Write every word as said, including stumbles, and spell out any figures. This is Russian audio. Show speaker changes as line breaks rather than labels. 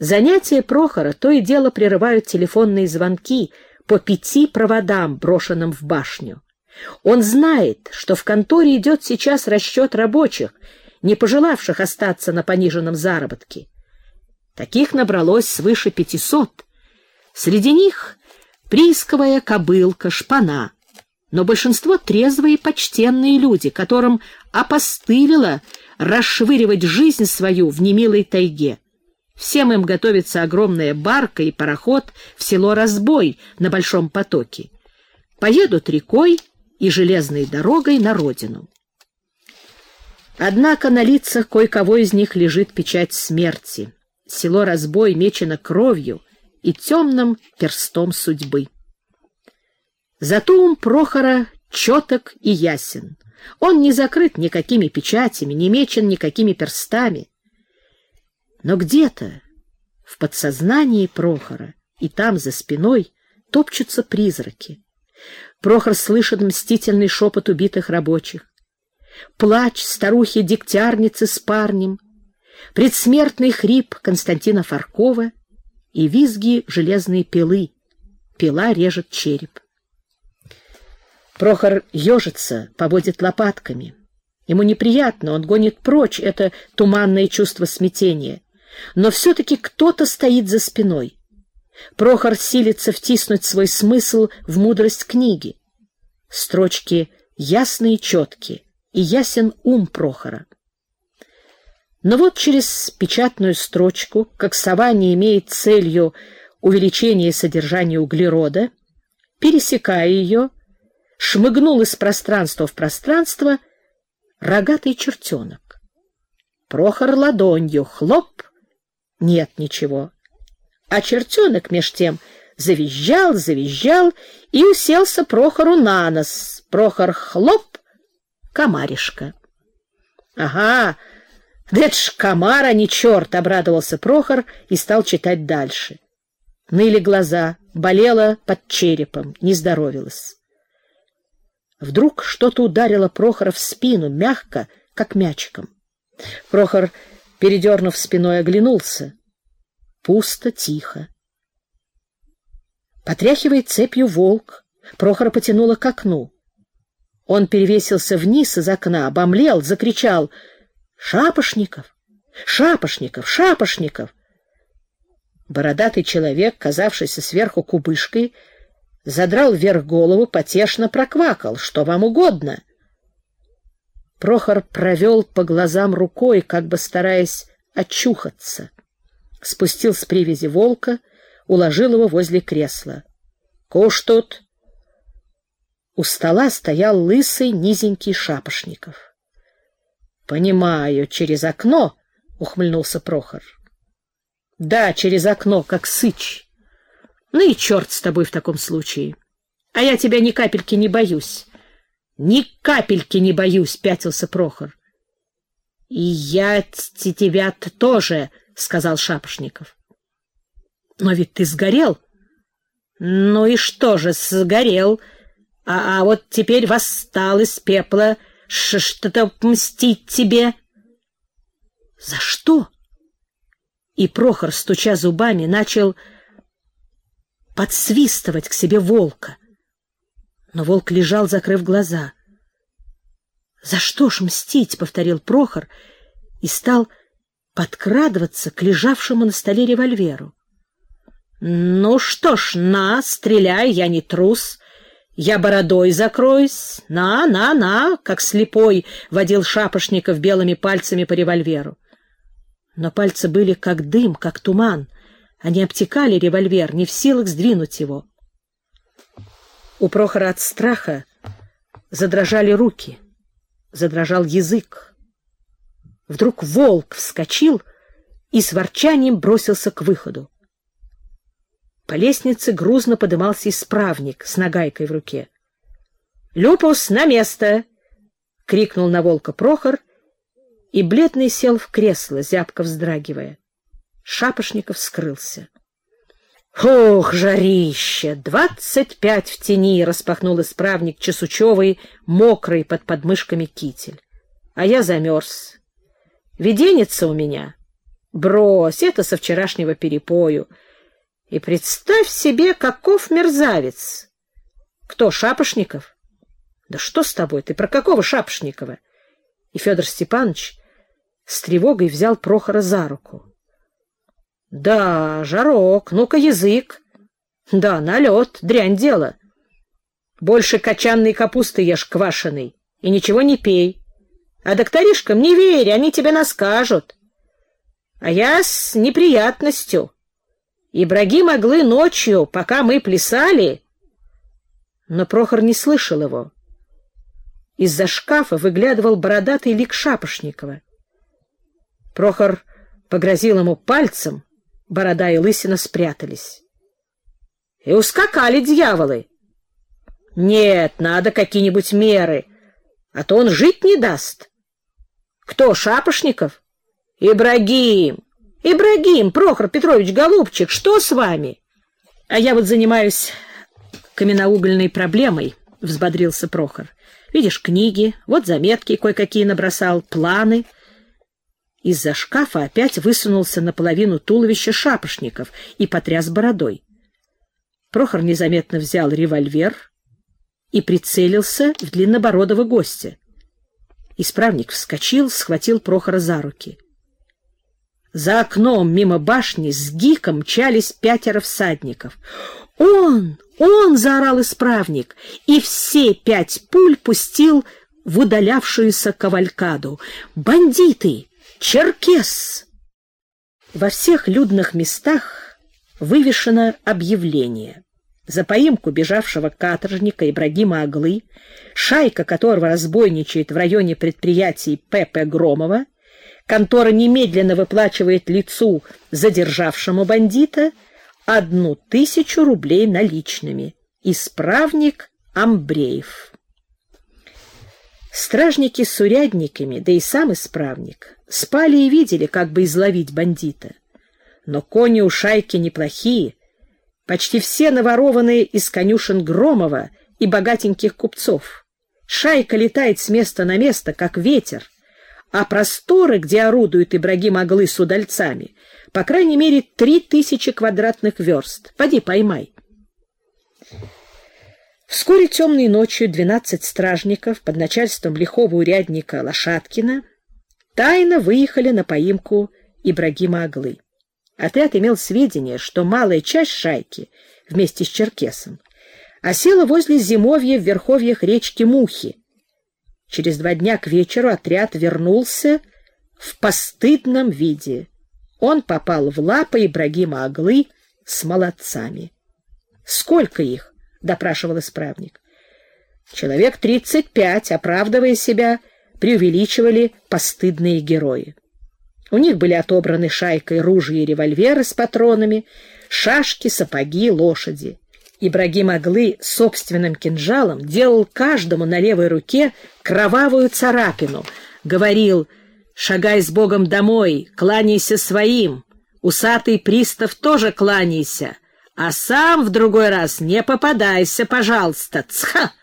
Занятия Прохора то и дело прерывают телефонные звонки по пяти проводам, брошенным в башню. Он знает, что в конторе идет сейчас расчет рабочих, не пожелавших остаться на пониженном заработке. Таких набралось свыше пятисот. Среди них приисковая кобылка, шпана, но большинство трезвые и почтенные люди, которым опостылило расшвыривать жизнь свою в немилой тайге. Всем им готовится огромная барка и пароход в село Разбой на Большом потоке. Поедут рекой и железной дорогой на родину. Однако на лицах кое-кого из них лежит печать смерти. Село Разбой мечено кровью и темным перстом судьбы. Зато ум Прохора четок и ясен. Он не закрыт никакими печатями, не мечен никакими перстами. Но где-то в подсознании Прохора и там за спиной топчутся призраки. Прохор слышит мстительный шепот убитых рабочих, плач старухи-дегтярницы с парнем, предсмертный хрип Константина Фаркова и визги железной пилы. Пила режет череп. Прохор ежится, поводит лопатками. Ему неприятно, он гонит прочь это туманное чувство смятения. Но все-таки кто-то стоит за спиной. Прохор силится втиснуть свой смысл в мудрость книги. Строчки ясные и четкие, и ясен ум Прохора. Но вот через печатную строчку, как сова не имеет целью увеличения содержания углерода, пересекая ее, шмыгнул из пространства в пространство рогатый чертенок. Прохор ладонью хлоп, нет ничего. А чертенок меж тем завизжал, завизжал и уселся Прохору на нос. Прохор хлоп, комаришка. Ага, да это ж комар, а не черт, обрадовался Прохор и стал читать дальше. Ныли глаза, болело под черепом, не здоровилось. Вдруг что-то ударило Прохора в спину, мягко, как мячиком. Прохор, передернув спиной, оглянулся. Пусто, тихо. Потряхивает цепью волк. Прохора потянуло к окну. Он перевесился вниз из окна, обомлел, закричал: «Шапошников! Шапошников! Шапошников!» Бородатый человек, казавшийся сверху кубышкой, задрал вверх голову, потешно проквакал: «Что вам угодно?» Прохор провел по глазам рукой, как бы стараясь очухаться. Спустил с привязи волка, уложил его возле кресла. «Куш тут?» У стола стоял лысый, низенький Шапошников. «Понимаю, через окно», — ухмыльнулся Прохор. «Да, через окно, как сыч. Ну и черт с тобой в таком случае. А я тебя ни капельки не боюсь». «Ни капельки не боюсь», — пятился Прохор. «И я тебя-то тоже», — сказал Шапошников. «Но ведь ты сгорел». «Ну и что же, сгорел. А, а вот теперь восстал из пепла, что-то мстить тебе». «За что?» И Прохор, стуча зубами, начал подсвистывать к себе волка. Но волк лежал, закрыв глаза. «За что ж мстить?» — повторил Прохор и стал подкрадываться к лежавшему на столе револьверу. «Ну что ж, на, стреляй, я не трус. Я бородой закроюсь. На, на, на!» — как слепой водил Шапошников белыми пальцами по револьверу. Но пальцы были как дым, как туман. Они обтекали револьвер, не в силах сдвинуть его. У Прохора от страха задрожали руки, задрожал язык. Вдруг волк вскочил и с ворчанием бросился к выходу. По лестнице грузно подымался исправник с нагайкой в руке. «Люпус, на место!» — крикнул на волка Прохор, и бледный сел в кресло, зябко вздрагивая. Шапошников скрылся. «Ох, жарище! Двадцать пять в тени!» — распахнул исправник чесучевый, мокрый под подмышками китель. «А я замерз. Виденется у меня. Брось, это со вчерашнего перепою. И представь себе, каков мерзавец. Кто, Шапошников? Да что с тобой? Ты про какого Шапошникова? И Федор Степанович с тревогой взял Прохора за руку. Да, жарок, ну-ка язык. Да, налет, дрянь дело. Больше качанной капусты ешь квашеной и ничего не пей. А докторишкам не верь, они тебе наскажут. А я с неприятностью. Ибрагим Аглы ночью, пока мы плясали... Но Прохор не слышал его. Из-за шкафа выглядывал бородатый лик Шапошникова. Прохор погрозил ему пальцем, борода и лысина спрятались. И ускакали дьяволы. Нет, надо какие-нибудь меры, а то он жить не даст. Кто, Шапошников? Ибрагим! Ибрагим, Прохор Петрович, голубчик, что с вами? А я вот занимаюсь каменноугольной проблемой, — взбодрился Прохор. Видишь, книги, вот заметки кое-какие набросал, планы. Из-за шкафа опять высунулся наполовину туловища Шапошников и потряс бородой. Прохор незаметно взял револьвер и прицелился в длиннобородого гостя. Исправник вскочил, схватил Прохора за руки. За окном мимо башни с гиком мчались пятеро всадников. «Он! Он!» — заорал исправник, и все пять пуль пустил в удалявшуюся кавалькаду. «Бандиты! Черкес!» Во всех людных местах вывешено объявление. За поимку бежавшего каторжника Ибрагима Аглы, шайка которого разбойничает в районе предприятий П П Громова, контора немедленно выплачивает лицу, задержавшему бандита, одну тысячу рублей наличными. Исправник Амбреев. Стражники с урядниками, да и сам исправник, спали и видели, как бы изловить бандита. Но кони у шайки неплохие, почти все наворованные из конюшен Громова и богатеньких купцов. Шайка летает с места на место, как ветер, а просторы, где орудует Ибрагим Аглы с удальцами, по крайней мере, три тысячи квадратных верст. Поди поймай. Вскоре темной ночью двенадцать стражников под начальством лихого урядника Лошадкина тайно выехали на поимку Ибрагима Аглы. Отряд имел сведения, что малая часть шайки вместе с черкесом осела возле зимовья в верховьях речки Мухи. Через два дня к вечеру отряд вернулся в постыдном виде. Он попал в лапы Ибрагима Аглы с молодцами. — Сколько их? — допрашивал исправник. Человек тридцать пять, оправдывая себя, преувеличивали постыдные герои. У них были отобраны шайкой ружья и револьверы с патронами, шашки, сапоги, лошади. Ибрагим Аглы собственным кинжалом делал каждому на левой руке кровавую царапину, говорил: «Шагай с Богом домой, кланяйся своим, усатый пристав тоже кланяйся, а сам в другой раз не попадайся, пожалуйста, цха!»